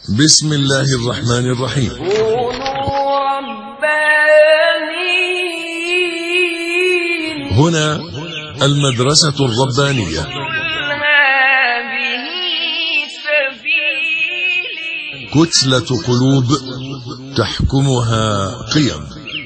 بسم الله الرحمن الرحيم. كونوا ربانيين. هنا المدرسة الربانية. هذه سبيلي. كتلة قلوب تحكمها قيم.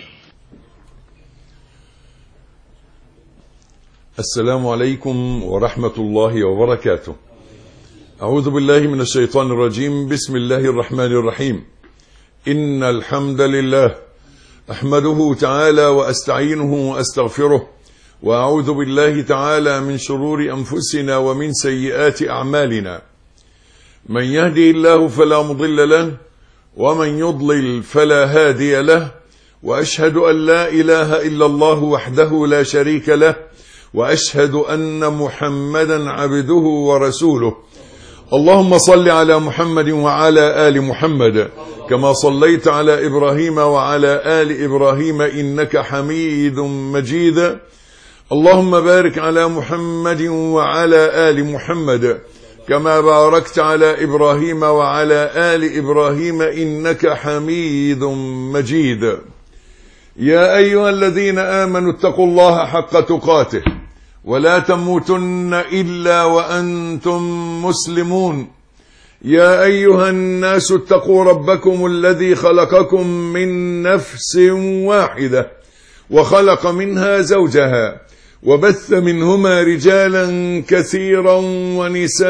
السلام عليكم ورحمة الله وبركاته. أعوذ بالله من الشيطان الرجيم. بسم الله الرحمن الرحيم. إن الحمد لله أحمده تعالى وأستعينه وأستغفره، وأعوذ بالله تعالى من شرور أنفسنا ومن سيئات أعمالنا. من يهدي الله فلا مضل له، ومن يضلل فلا هادي له، وأشهد أن لا إله إلا الله وحده لا شريك له، وأشهد أن محمدا عبده ورسوله. اللهم صل على محمد وعلى آل محمد كما صليت على إبراهيم وعلى آل إبراهيم إنك حميد مجيد. اللهم بارك على محمد وعلى آل محمد كما باركت على إبراهيم وعلى آل إبراهيم إنك حميد مجيد. يا أيها الذين آمنوا اتقوا الله حق تقاته ولا تموتن إلا وأنتم مسلمون. يا أيها الناس اتقوا ربكم الذي خلقكم من نفس واحدة وخلق منها زوجها وبث منهما رجالا كثيرا ونساء،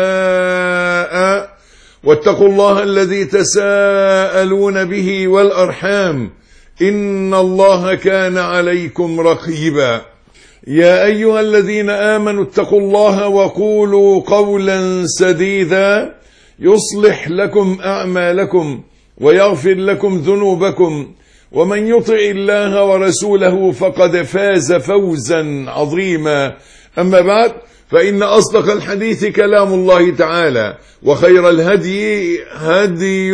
واتقوا الله الذي تساءلون به والأرحام إن الله كان عليكم رقيبا. يا أيها الذين آمنوا اتقوا الله وقولوا قولا سديدا يصلح لكم أعمالكم ويغفر لكم ذنوبكم، ومن يطع الله ورسوله فقد فاز فوزا عظيما. أما بعد، فإن أصدق الحديث كلام الله تعالى، وخير الهدي هدي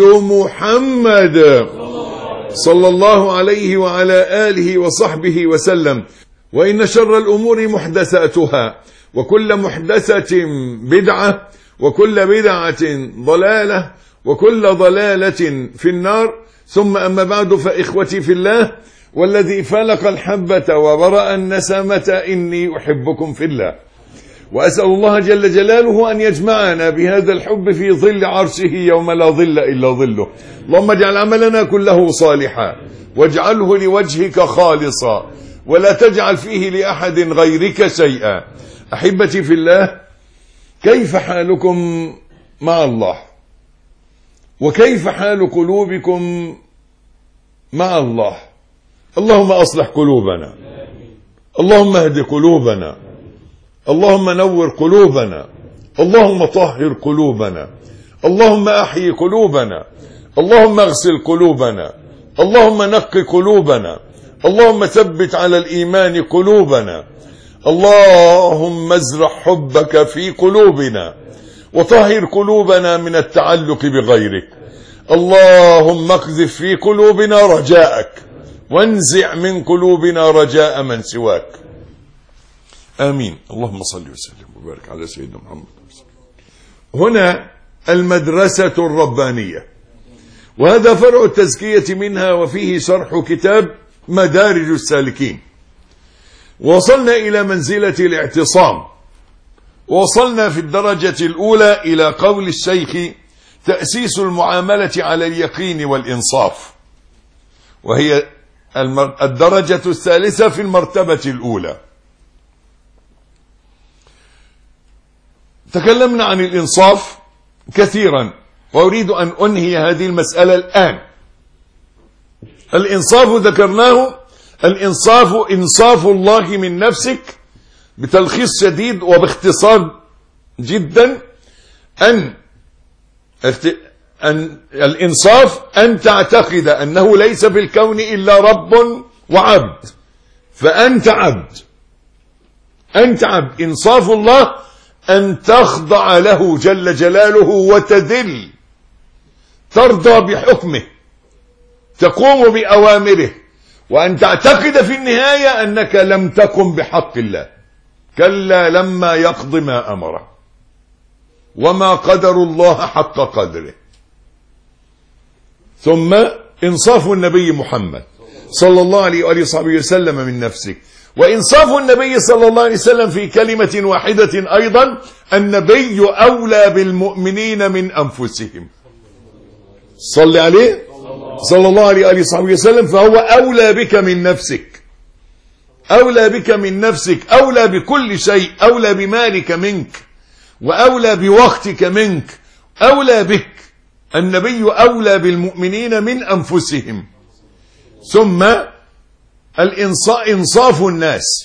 محمد صلى الله عليه وعلى آله وصحبه وسلم. وإن شر الأمور محدثاتها، وكل محدثة بدعة، وكل بدعة ضلالة، وكل ضلالة في النار. ثم أما بعد، فإخوتي في الله، والذي فلق الحبة وبرأ النسمة إني أحبكم في الله، وأسأل الله جل جلاله أن يجمعنا بهذا الحب في ظل عرشه يوم لا ظل إلا ظله. اللهم اجعل عملنا كله صالحا، واجعله لوجهك خالصا، ولا تجعل فيه لأحد غيرك شيئا. أحبتي في الله، كيف حالكم مع الله؟ وكيف حال قلوبكم مع الله؟ اللهم أصلح قلوبنا، اللهم اهد قلوبنا، اللهم نور قلوبنا، اللهم طهر قلوبنا، اللهم أحيي قلوبنا، اللهم اغسل قلوبنا، اللهم نق قلوبنا، اللهم ثبت على الإيمان قلوبنا، اللهم ازرع حبك في قلوبنا، وطهر قلوبنا من التعلق بغيرك. اللهم اقذف في قلوبنا رجاءك، وانزع من قلوبنا رجاء من سواك. آمين. اللهم صل وسلم وبارك على سيدنا محمد. هنا المدرسة الربانية، وهذا فرع التزكية منها، وفيه شرح كتاب مدارج السالكين. وصلنا إلى منزلة الاعتصام، ووصلنا في الدرجة الأولى إلى قول الشيخ: تأسيس المعاملة على اليقين والإنصاف، وهي الدرجة الثالثة في المرتبة الأولى. تكلمنا عن الإنصاف كثيرا، وأريد أن أنهي هذه المسألة الآن. الإنصاف ذكرناه، الإنصاف إنصاف الله من نفسك، بتلخيص شديد وباختصار جدا. أن الإنصاف أن تعتقد أنه ليس في الكون إلا رب وعبد، فأنت عبد، أنت عبد. إنصاف الله أن تخضع له جل جلاله وتذل، ترضى بحكمه، تقوم بأوامره، وأن تعتقد في النهاية أنك لم تقم بحق الله. كلا لما يقض ما أمره، وما قدر الله حق قدره. ثم إنصاف النبي محمد صلى الله عليه وآله وصحبه وسلم من نفسك، وإنصاف النبي صلى الله عليه وسلم في كلمة واحدة أيضا: النبي أولى بالمؤمنين من أنفسهم. صل عليه صلى الله عليه وآله وصحبه وسلم، فهو أولى بك من نفسك، أولى بك من نفسك، أولى بكل شيء، أولى بمالك منك، وأولى بوقتك منك، أولى بك. النبي أولى بالمؤمنين من أنفسهم. ثم إنصاف الناس،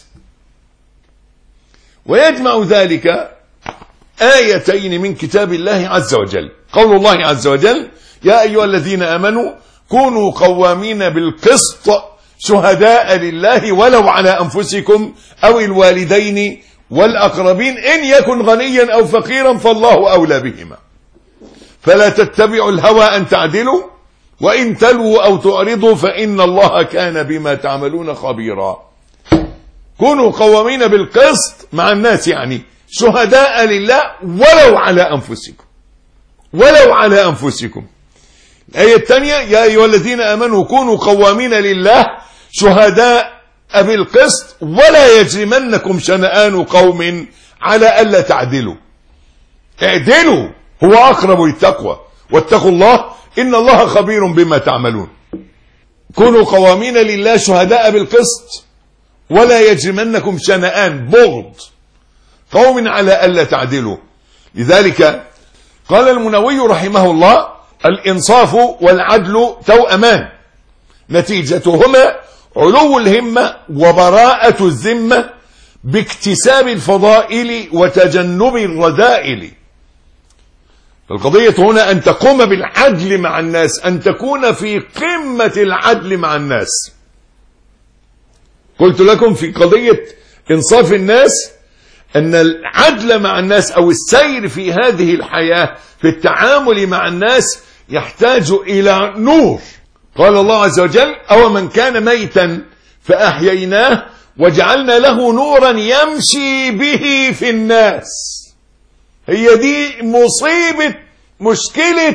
ويجمع ذلك آيتين من كتاب الله عز وجل. قول الله عز وجل: يا أيها الذين آمنوا كونوا قوامين بالقسط شهداء لله ولو على أنفسكم أو الوالدين والأقربين إن يكن غنيا أو فقيرا فالله أولى بهما، فلا تتبعوا الهوى أن تعدلوا وإن تلووا أو تعرضوا فإن الله كان بما تعملون خبيرا. كونوا قوامين بالقسط مع الناس، يعني شهداء لله ولو على أنفسكم، ولو على أنفسكم. الآية الثانية: يا أيها الذين آمنوا كونوا قوامين لله شهداء بالقسط ولا يجرمنكم شنآن قوم على ألا تعدلوا. اعدلوا، هو أقرب للتقوى، واتقوا الله إن الله خبير بما تعملون. كونوا قوامين لله شهداء بالقسط ولا يجرمنكم شنآن، بغض قوم على ألا تعدلوا. لذلك قال المنووي رحمه الله: الإنصاف والعدل توأمان، نتيجتهما علو الهمة وبراءة الذمة باكتساب الفضائل وتجنب الرذائل. القضية هنا أن تقوم بالعدل مع الناس، أن تكون في قمة العدل مع الناس. قلت لكم في قضية إنصاف الناس أن العدل مع الناس أو السير في هذه الحياة في التعامل مع الناس يحتاج إلى نور. قال الله عز وجل: أو من كان ميتا فأحييناه وجعلنا له نورا يمشي به في الناس. هي دي مصيبة، مشكلة،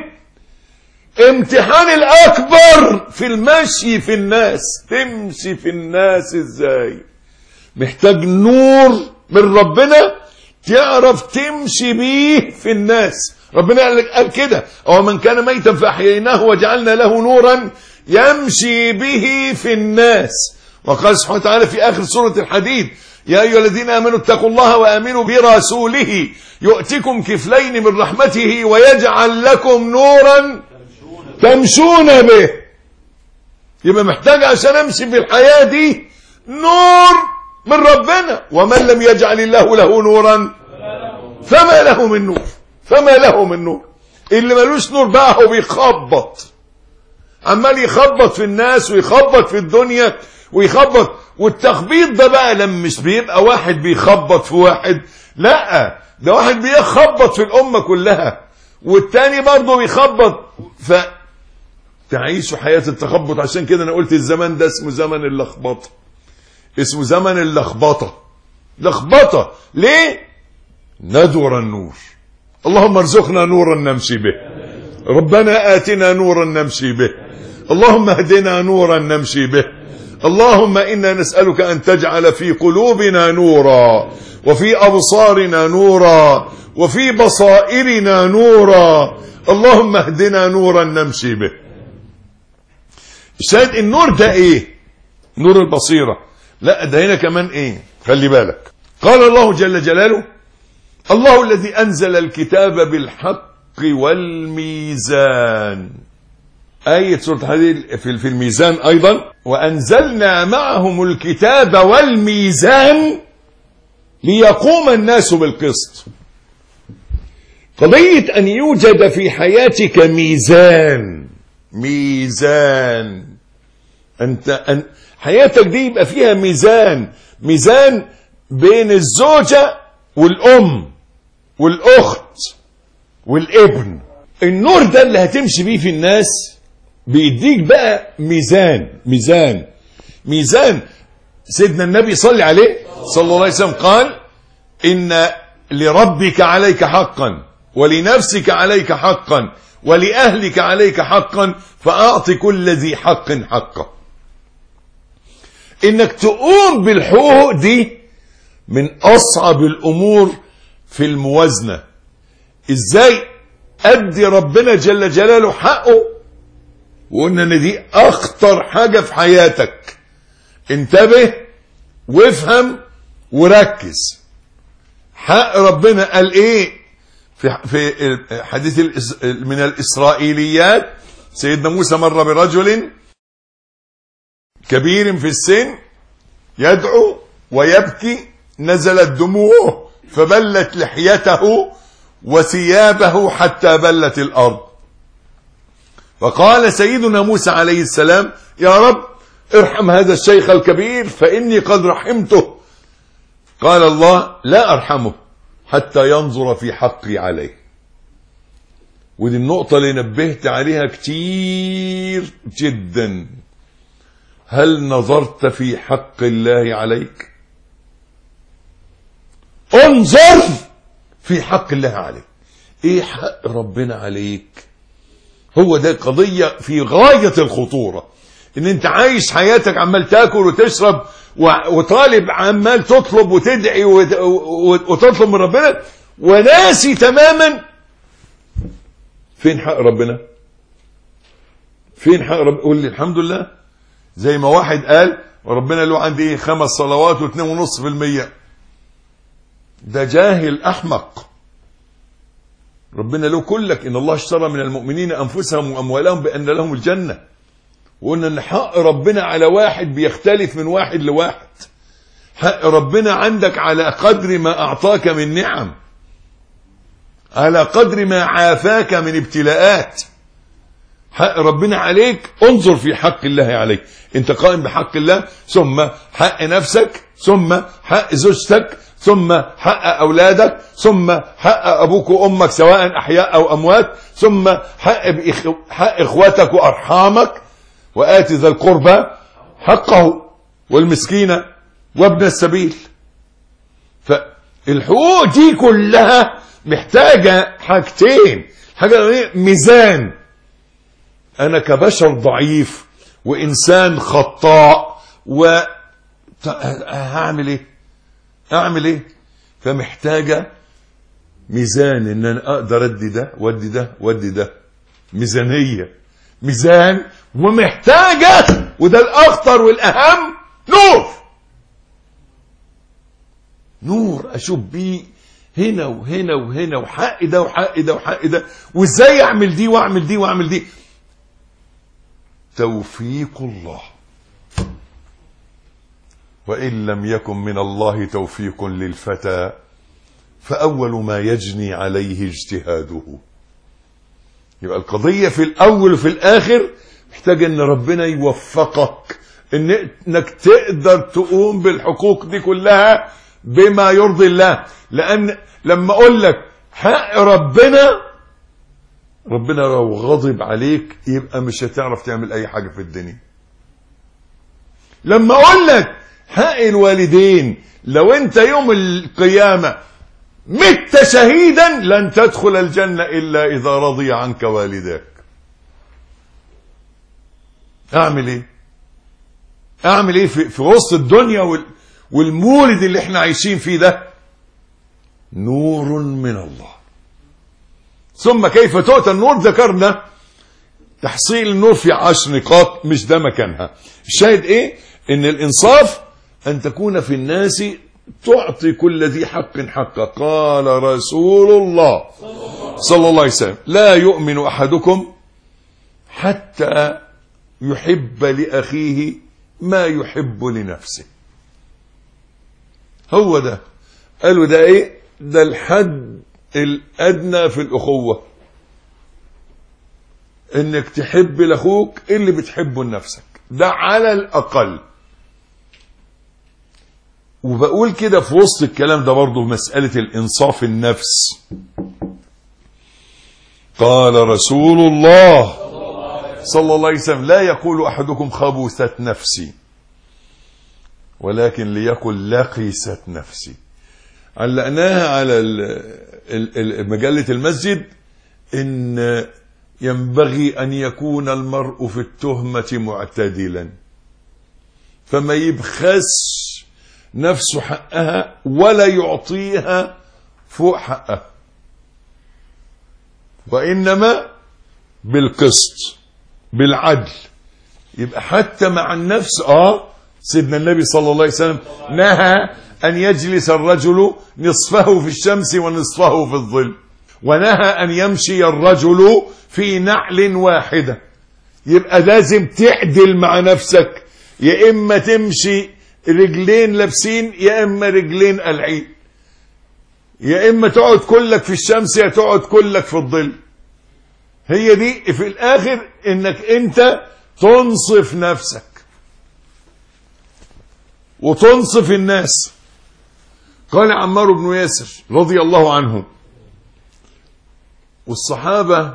امتحان الأكبر في المشي في الناس. تمشي في الناس ازاي؟ محتاج نور من ربنا تعرف تمشي بيه في الناس. ربنا قال كده: أو من كان ميتا فأحييناه وجعلنا له نورا يمشي به في الناس. وقال سبحانه وتعالى في آخر سورة الحديد: يا أيها الذين آمنوا اتقوا الله وآمنوا برسوله يؤتكم كفلين من رحمته ويجعل لكم نورا تمشون به. يبقى محتاج عشان امشي في الحياة دي نور من ربنا. ومن لم يجعل الله له نورا فما له من نور، فما له من نور. اللي ملوش نور بقى هو بيخبط، عمال يخبط في الناس ويخبط في الدنيا ويخبط. والتخبيط ده بقى لما مش بيبقى واحد بيخبط في واحد، لا، ده واحد بيخبط في الأمة كلها والتاني برضه بيخبط، فتعيشوا حياة التخبط. عشان كده أنا قلت الزمان ده اسمه زمن اللخبطة، اسمه زمن اللخبطة. لخبطة ليه؟ ندور النور. اللهم ارزقنا نورا نمشي به، ربنا آتنا نورا نمشي به، اللهم اهدنا نورا نمشي به. اللهم إنا نسألك أن تجعل في قلوبنا نورا وفي أبصارنا نورا وفي بصائرنا نورا. اللهم اهدنا نورا نمشي به. الشاهد النور ده ايه؟ نور البصيرة. لا، ده هنا كمان ايه؟ خلي بالك. قال الله جل جلاله: الله الذي أنزل الكتاب بالحق والميزان. آية سورة الحديد في الميزان أيضا: وأنزلنا معهم الكتاب والميزان ليقوم الناس بالقسط. قضية أن يوجد في حياتك ميزان، ميزان، أن حياتك دي يبقى فيها ميزان، ميزان بين الزوجة والأم والأخت والابن. النور ده اللي هتمشي بيه في الناس بيديك بقى ميزان. ميزان، ميزان. سيدنا النبي صلى عليه صلى الله عليه وسلم قال: إن لربك عليك حقا ولنفسك عليك حقا ولأهلك عليك حقا فأعط كل ذي حق حقه. انك تقوم بالحقوق دي من اصعب الامور في الموازنة. ازاي ادي ربنا جل جلاله حقه، وقلنا ان دي اخطر حاجة في حياتك. انتبه وافهم وركز. حق ربنا قال ايه في حديث من الاسرائيليات؟ سيدنا موسى مر برجل كبير في السن يدعو ويبكي، نزلت دموعه فبلت لحيته وثيابه حتى بلت الأرض. فقال سيدنا موسى عليه السلام: يا رب ارحم هذا الشيخ الكبير فإني قد رحمته. قال الله: لا أرحمه حتى ينظر في حقي عليه. ودي النقطة اللي نبهت عليها كتير جدا. هل نظرت في حق الله عليك؟ انظر في حق الله عليك. ايه حق ربنا عليك؟ هو ده قضية في غاية الخطورة. ان انت عايش حياتك عمال تاكل وتشرب وطالب عمال تطلب وتدعي وتطلب من ربنا، وناسي تماما فين حق ربنا. فين حق ربنا؟ قول لي الحمد لله. زي ما واحد قال وربنا له عندي ايه 5 صلوات و2.5%. ده جاهل احمق. ربنا له كلك ان الله اشترى من المؤمنين انفسهم واموالهم بان لهم الجنة. وقلنا ان حق ربنا على واحد بيختلف من واحد لواحد. حق ربنا عندك على قدر ما اعطاك من نعم، على قدر ما عافاك من ابتلاءات. حق ربنا عليك انظر في حق الله عليك. انت قائم بحق الله، ثم حق نفسك، ثم حق زوجتك، ثم حق اولادك، ثم حق ابوك وامك سواء احياء او اموات، ثم حق اخواتك وارحامك، وآت ذا القربى حقه والمسكين وابن السبيل. فالحقوق دي كلها محتاجة حاجتين. حاجة ميزان. انا كبشر ضعيف وانسان خطاء هعمل ايه؟ اعمل ايه؟ فمحتاجة ميزان ان انا اقدر ادي ده وادي ده وادي ده. ميزانية، ميزان. ومحتاجة، وده الاخطر والاهم، نور. نور اشوف بيه هنا وهنا وهنا، وحق ده وحق ده وحق ده، وازاي اعمل دي واعمل دي واعمل دي. توفيق الله. وإن لم يكن من الله توفيق للفتى فأول ما يجني عليه اجتهاده. يبقى القضية في الأول وفي الآخر محتاج أن ربنا يوفقك أنك تقدر تقوم بالحقوق دي كلها بما يرضي الله. لأن لما أقول لك حق ربنا لو غضب عليك يبقى مش هتعرف تعمل أي حاجة في الدنيا. لما أقول لك حق الوالدين، لو أنت يوم القيامة مت شهيدا لن تدخل الجنة إلا إذا رضي عنك والداك. أعمل إيه؟ أعمل إيه في وسط الدنيا والمولد اللي احنا عايشين فيه ده؟ نور من الله. ثم كيف تؤتى النور؟ ذكرنا تحصيل النور في 10 نقاط، مش ده مكانها. الشاهد ايه؟ ان الانصاف ان تكون في الناس تعطي كل ذي حق حقه. قال رسول الله صلى الله عليه وسلم: لا يؤمن احدكم حتى يحب لاخيه ما يحب لنفسه. هو ده. قالوا ده ايه؟ ده الحد الادنى في الاخوة، انك تحب لاخوك اللي بتحبه لنفسك، ده على الاقل. وبقول كده في وسط الكلام ده برضو مسألة الانصاف النفس. قال رسول الله صلى الله عليه وسلم: لا يقول احدكم خبثت نفسي، ولكن ليقل لقيست نفسي. علقناها على مجلة المسجد ان ينبغي أن يكون المرء في التهمة معتدلا، فما يبخس نفسه حقها ولا يعطيها فوق حقها، وإنما بالقسط بالعدل. يبقى حتى مع النفس سيدنا النبي صلى الله عليه وسلم نهى أن يجلس الرجل نصفه في الشمس ونصفه في الظل، ونهى أن يمشي الرجل في نعل واحدة. يبقى لازم تعدل مع نفسك، يا إما تمشي رجلين لابسين يا إما رجلين قلعين، يا إما تقعد كلك في الشمس يا تقعد كلك في الظل. هي دي في الآخر إنك أنت تنصف نفسك وتنصف الناس. قال عمار بن ياسر رضي الله عنه، والصحابة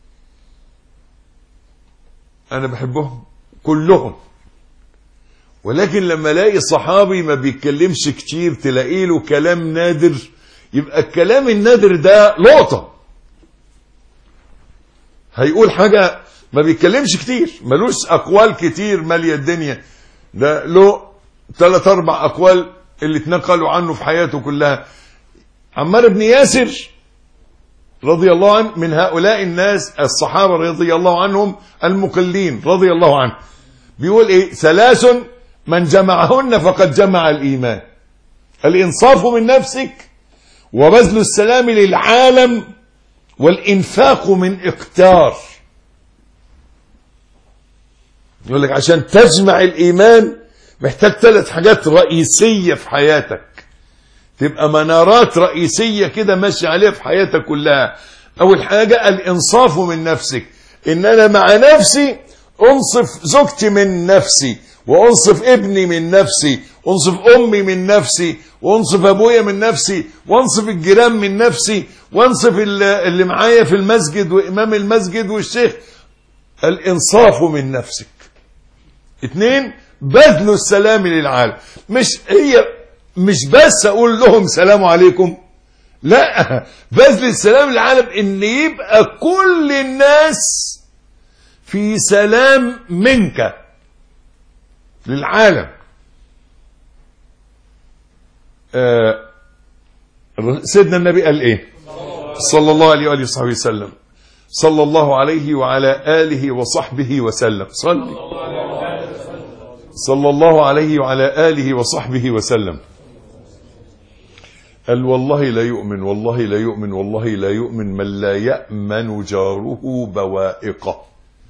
أنا بحبهم كلهم، ولكن لما الاقي صحابي ما بيتكلمش كتير تلاقي له كلام نادر، يبقى الكلام النادر ده لقطة. هيقول حاجة ما بيتكلمش كتير، ملوش أقوال كتير مالية الدنيا، ده له 3-4 أقوال اللي اتنقلوا عنه في حياته كلها. عمار بن ياسر رضي الله عنه من هؤلاء الناس الصحابة رضي الله عنهم المقلين رضي الله عنه، بيقول ايه؟ 3 من جمعهن فقد جمع الإيمان: الإنصاف من نفسك، وبذل السلام للعالم، والإنفاق من إقتار. يقول لك عشان تجمع الإيمان محتاج 3 حاجات رئيسية في حياتك، تبقى منارات رئيسية كده ماشي عليها في حياتك كلها. أول حاجة الإنصاف من نفسك، إن أنا مع نفسي أنصف زوجتي من نفسي، وأنصف ابني من نفسي، وأنصف أمي من نفسي، وأنصف أبويا من نفسي، وأنصف الجيران من نفسي، وأنصف اللي معايا في المسجد وإمام المسجد والشيخ. الإنصاف من نفسك. 2 بذل السلام للعالم. مش بس أقول لهم سلام عليكم، لا، بذل السلام للعالم إن يبقى كل الناس في سلام منك للعالم. سيدنا النبي قال ايه صلى الله عليه وآله وصحبه وسلم؟ صلى الله عليه وعلى آله وصحبه وسلم. صلى الله عليه وعلى آله وصحبه وسلم. قال والله لا يؤمن، والله لا يؤمن، والله لا يؤمن من لا يأمن جاره بوائقه.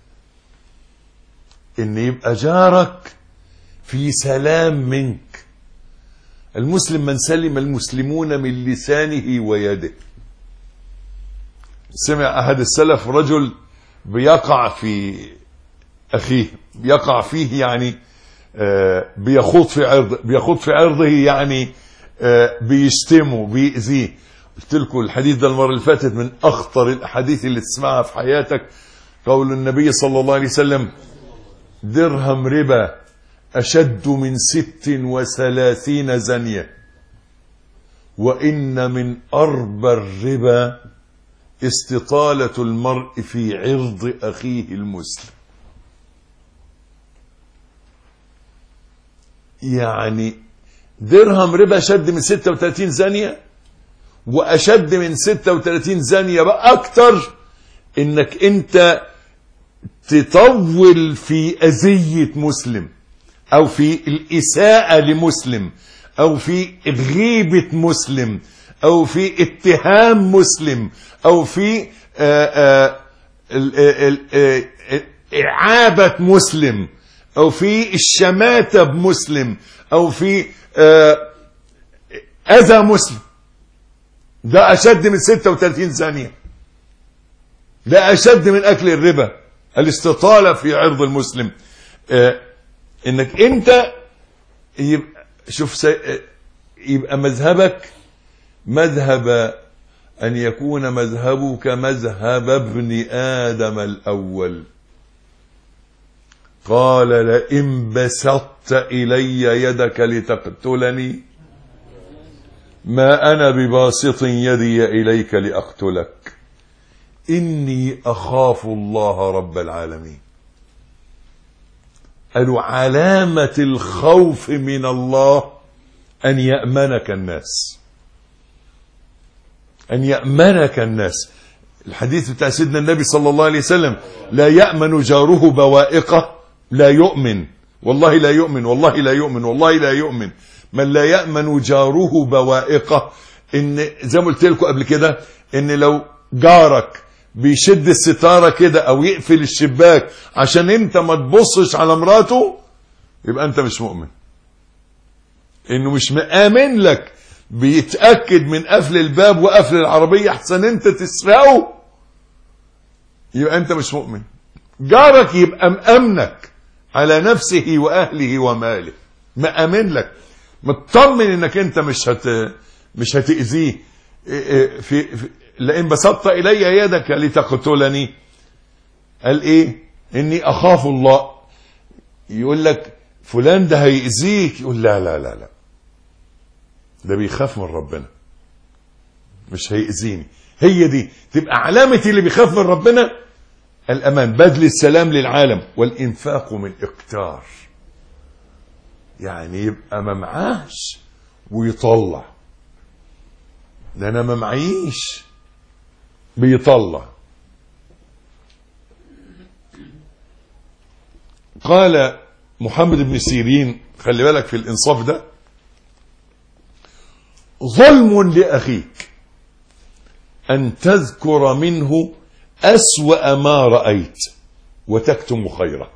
ان يبقى جارك في سلام منك. المسلم من سلم المسلمون من لسانه ويده. سمع أحد السلف رجل بيقع في أخيه، بيقع فيه يعني بيخوض في عرضه يعني بيشتمه بيأذيه. قلت لكم الحديث ده المرة اللي فاتت من أخطر الأحاديث اللي تسمعها في حياتك. قول النبي صلى الله عليه وسلم: درهم ربا أشد من 36 زنية، وإن من أربى الربا استطالة المرء في عرض أخيه المسلم. يعني درهم ربا أشد من 36 زانية، وأشد من 36 زانية بقى أكتر إنك أنت تطول في أذية مسلم، أو في الإساءة لمسلم، أو في غيبة مسلم، أو في اتهام مسلم، أو في إعابة مسلم، أو في الشماتة بمسلم، أو في أذى مسلم. ده أشد من 36 ثانية، ده أشد من أكل الربا، الاستطالة في عرض المسلم. إنك أنت يبقى شوف يبقى مذهبك مذهب أن يكون مذهبك مذهب ابن آدم الأول. قال: لئن بسطت إلي يدك لتقتلني ما أنا بباسط يدي إليك لأقتلك إني أخاف الله رب العالمين. قالوا علامة الخوف من الله أن يأمنك الناس، أن يأمنك الناس. الحديث بتاع سيدنا النبي صلى الله عليه وسلم: لا يأمن جاره بوائقه، لا يؤمن، والله لا يؤمن، والله لا يؤمن، والله لا يؤمن من لا يأمن جاره بوائقه. إن زي ما قلت لكم قبل كده، إن لو جارك بيشد الستارة كده أو يقفل الشباك عشان أنت ما تبصش على مراته، يبقى أنت مش مؤمن. إنه مش مآمن لك، بيتأكد من قفل الباب وقفل العربية أحسن أنت تسرقه، يبقى أنت مش مؤمن. جارك يبقى مأمنك على نفسه وأهله وماله، مأمن لك، مطمن إنك أنت مش هتأذيه. لئن بسطت إلي يدك لتقتلني، قال إيه؟ إني أخاف الله. يقول لك فلان ده هيأذيك، يقول لا لا لا لا، ده بيخاف من ربنا، مش هيأذيني. هي دي تبقى علامة اللي بيخاف من ربنا. الأمان، بذل السلام للعالم، والإنفاق من إقتار، يعني يبقى ما معاش ويطلع. ده أنا ما معيش بيطلع. قال محمد بن سيرين، خلي بالك في الإنصاف ده: ظلم لأخيك أن تذكر منه أسوأ ما رأيت وتكتم خيره.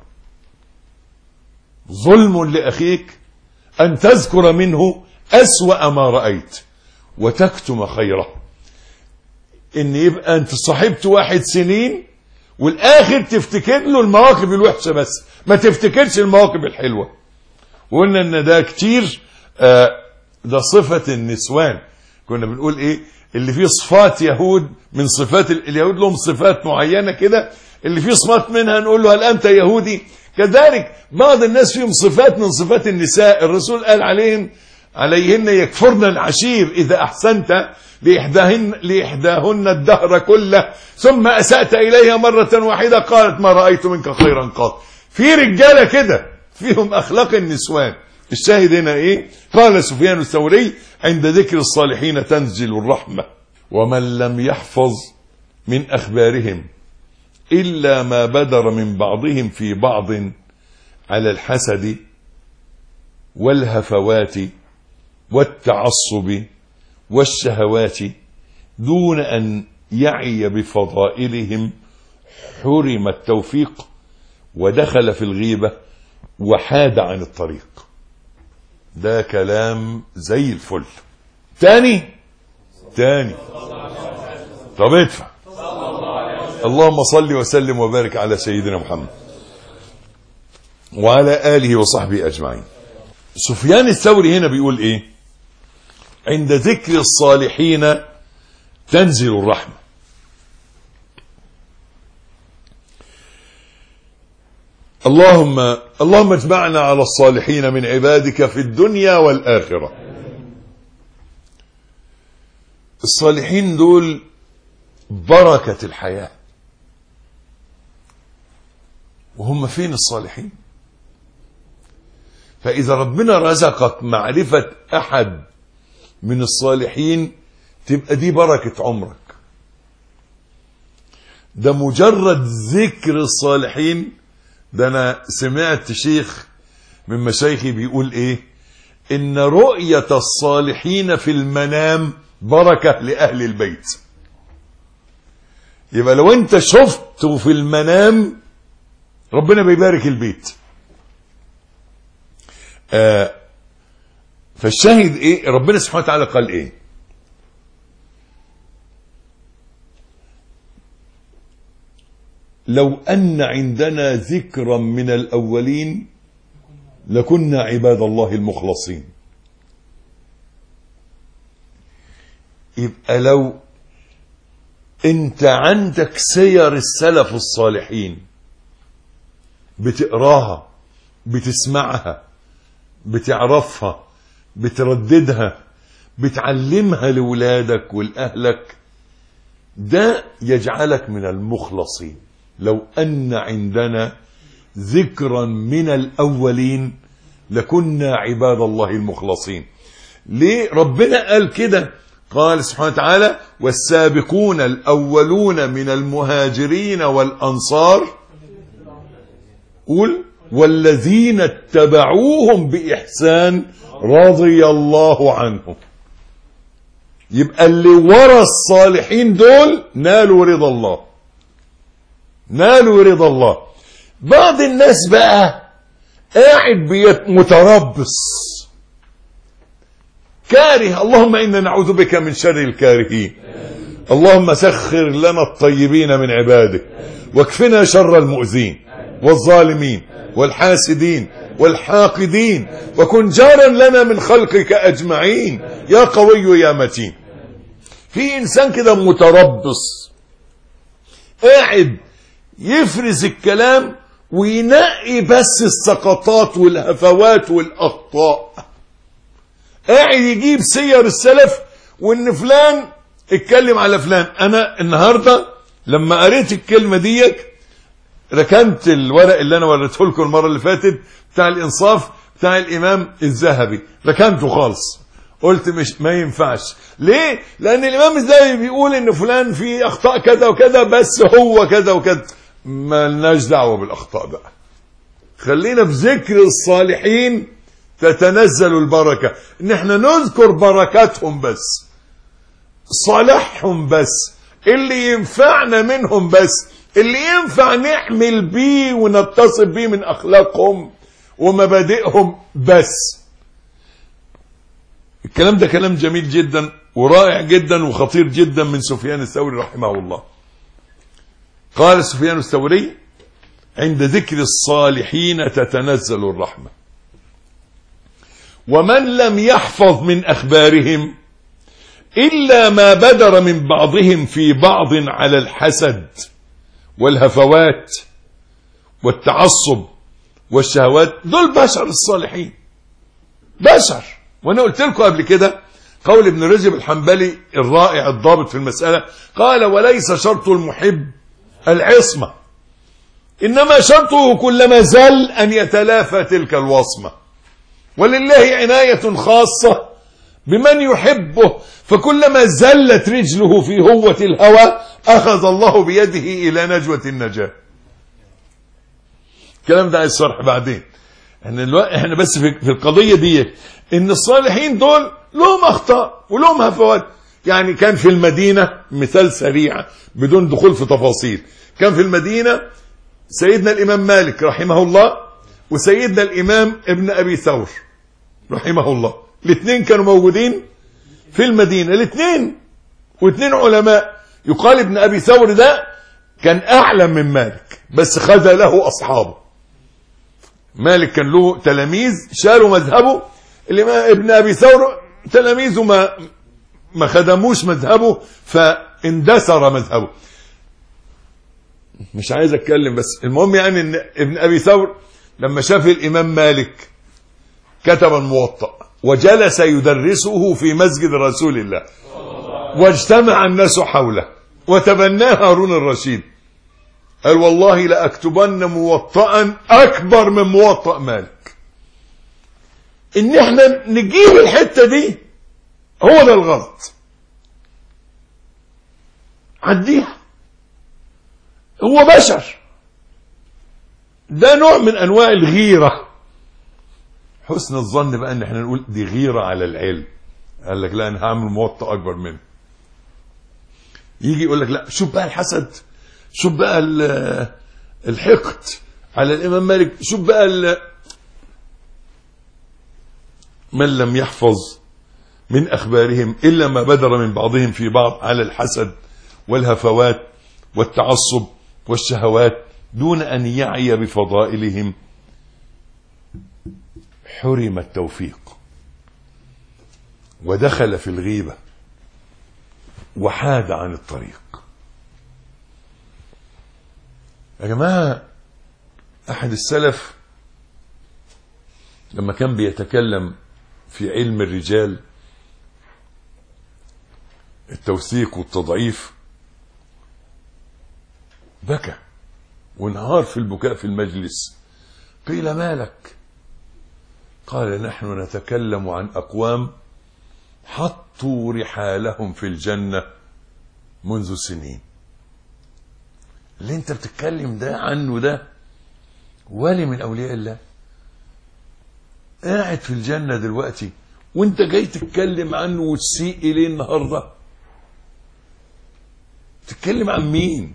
ظلم لأخيك أن تذكر منه أسوأ ما رأيت وتكتم خيره. إن يبقى أنت صاحبت واحد سنين والآخر تفتكر له المواقف الوحشة بس، ما تفتكرش المواقف الحلوة. وقلنا إن ده كتير، ده صفة النسوان. كنا بنقول إيه؟ اللي فيه صفات يهود، من صفات اليهود لهم صفات معينة كده، اللي فيه صفات منها نقول له هل أنت يهودي؟ كذلك بعض الناس فيهم صفات من صفات النساء، الرسول قال عليهن يكفرن العشير إذا أحسنت لإحداهن الدهر كله ثم أسأت إليها مرة واحدة قالت ما رأيت منك خيرا قط. في رجالة كده فيهم أخلاق النسوان. الشاهد هنا إيه؟ قال سفيان الثوري: عند ذكر الصالحين تنزل الرحمة، ومن لم يحفظ من أخبارهم إلا ما بدر من بعضهم في بعض على الحسد والهفوات والتعصب والشهوات دون أن يعي بفضائلهم حرم التوفيق ودخل في الغيبة وحاد عن الطريق. ده كلام زي الفل. تاني طب ادفع. اللهم صل وسلم وبارك على سيدنا محمد وعلى آله وصحبه أجمعين. سفيان الثوري هنا بيقول ايه؟ عند ذكر الصالحين تنزل الرحمة. اللهم اجمعنا على الصالحين من عبادك في الدنيا والآخرة. الصالحين دول بركة الحياة. وهم فين الصالحين؟ فإذا ربنا رزقك معرفة أحد من الصالحين تبقى دي بركة عمرك. ده مجرد ذكر الصالحين. ده أنا سمعت شيخ من مشايخي بيقول إيه؟ إن رؤية الصالحين في المنام بركة لأهل البيت. يبقى لو أنت شفته في المنام ربنا بيبارك البيت. فالشاهد ايه؟ ربنا سبحانه وتعالى قال ايه؟ لو ان عندنا ذكرا من الاولين لكنا عباد الله المخلصين. يبقى لو انت عندك سير السلف الصالحين بتقراها، بتسمعها، بتعرفها، بترددها، بتعلمها لولادك ولأهلك، ده يجعلك من المخلصين. لو أن عندنا ذكرا من الأولين لكنا عباد الله المخلصين. ليه ربنا قال كده؟ قال سبحانه وتعالى: والسابقون الأولون من المهاجرين والأنصار قول والذين اتبعوهم بإحسان رضي الله عنهم. يبقى اللي ورا الصالحين دول نالوا رضا الله، نالوا رضا الله. بعض الناس بقى قاعد متربص كاره. اللهم إنا نعوذ بك من شر الكارهين. اللهم سخر لنا الطيبين من عبادك واكفنا شر المؤذين والظالمين والحاسدين والحاقدين وكن جارا لنا من خلقك أجمعين يا قوي يا متين. في إنسان كده متربص قاعد يفرز الكلام وينقي بس السقطات والهفوات والأخطاء، قاعد يجيب سير السلف وإن فلان اتكلم على فلان. أنا النهاردة لما قريت الكلمة ديك ركنت الورق اللي أنا وريته لكم المرة اللي فاتت بتاع الإنصاف بتاع الإمام الذهبي، ركنته خالص، قلت مش ما ينفعش. ليه؟ لأن الإمام الذهبي بيقول إن فلان فيه أخطاء كذا وكذا، بس هو كذا وكذا، ما لناش دعوة بالأخطاء بقى، خلينا في ذكر الصالحين تتنزل البركة، إن احنا نذكر بركاتهم بس، صالحهم بس، اللي ينفعنا منهم بس، اللي ينفع نعمل بيه ونتصل بيه من أخلاقهم ومبادئهم بس. الكلام ده كلام جميل جدا ورائع جدا وخطير جدا من سفيان الثوري رحمه الله. قال سفيان الثوري: عند ذكر الصالحين تتنزل الرحمة، ومن لم يحفظ من أخبارهم إلا ما بدر من بعضهم في بعض على الحسد والهفوات والتعصب والشهوات، دول بشر الصالحين، بشر. وانا قلت لكم قبل كده قول ابن رجب الحنبلي الرائع الضابط في المسألة، قال: وليس شرط المحب العصمة، إنما شرطه كلما زل أن يتلافى تلك الوصمة، ولله عناية خاصة بمن يحبه، فكلما زلت رجله في هوة الهوى أخذ الله بيده إلى نجوة النجاة. الكلام ده عايز شرح بعدين. احنا بس في القضية دي ان الصالحين دول لهم اخطاء ولهم هفوات. يعني كان في المدينة، مثال سريع بدون دخول في تفاصيل، كان في المدينة سيدنا الامام مالك رحمه الله وسيدنا الامام ابن ابي ثور رحمه الله، الاثنين كانوا موجودين في المدينة، الاثنين واثنين علماء. يقال ابن ابي ثور ده كان اعلم من مالك بس خذله اصحابه. مالك كان له تلاميذ شالوا مذهبه، الامام ابن ابي ثور تلاميذه ما خدموش مذهبه فاندثر مذهبه. مش عايز اتكلم، بس المهم يعني ان ابن ابي ثور لما شاف الامام مالك كتب الموطأ وجلس يدرسه في مسجد رسول الله، واجتمع الناس حوله وتبناه هارون الرشيد، قال: والله لأكتبن موطئا أكبر من موطئ مالك. إن احنا نجيب الحتة دي هو ده الغلط، عديها، هو بشر، ده نوع من أنواع الغيرة. حسن الظن بقى إن احنا نقول دي غيرة على العلم، قال لك لا أنا هعمل موطئ أكبر منه. يجي يقول لك لا شوف بقى الحسد، شوف بقى الحقد على الإمام مالك، شوف بقى من لم يحفظ من أخبارهم إلا ما بدر من بعضهم في بعض على الحسد والهفوات والتعصب والشهوات دون أن يعي بفضائلهم حرم التوفيق ودخل في الغيبة وحاد عن الطريق. يا جماعة، أحد السلف لما كان بيتكلم في علم الرجال التوثيق والتضعيف بكى وانهار في البكاء في المجلس. قيل ما لك؟ قال نحن نتكلم عن أقوام حطوا رحالهم في الجنة منذ سنين. اللي انت بتتكلم ده عنه ده ولي من أولياء الله قاعد في الجنة دلوقتي، وانت جاي تتكلم عنه وتسيء إليه النهاردة. تتكلم عن مين؟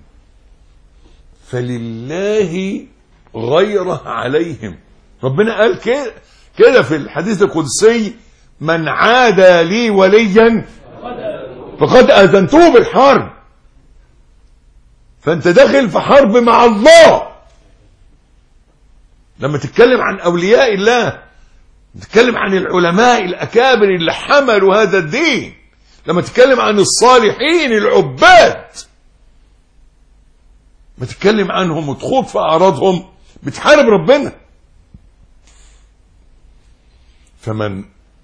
فلله غيره عليهم. ربنا قال كده في الحديث القدسي: من عادى لي وليا فقد آذنته بالحرب. فانت داخل في حرب مع الله. لما تتكلم عن أولياء الله، تتكلم عن العلماء الأكابر اللي حملوا هذا الدين، لما تتكلم عن الصالحين العباد، ما تتكلم عنهم وتخوض في أعراضهم، بتحارب ربنا. فمن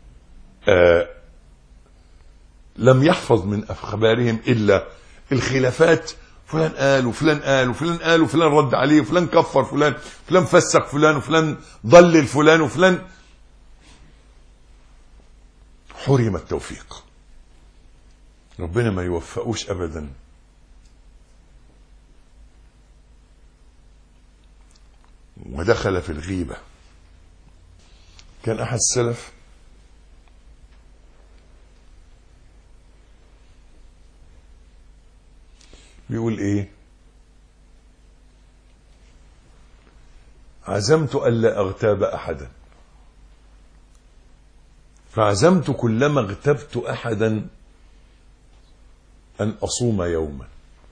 لم يحفظ من أخبارهم إلا الخلافات، فلان قال وفلان قال وفلان قال وفلان رد عليه وفلان كفر فلان، فلان فسق فلان وفلان ضلل فلان وفلان، حرم التوفيق. ربنا ما يوفقوش أبدا. ودخل في الغيبة. كان أحد السلف بيقول إيه: عزمت ألا أغتاب أحدا، فعزمت كلما اغتبت أحدا أن أصوم يوما.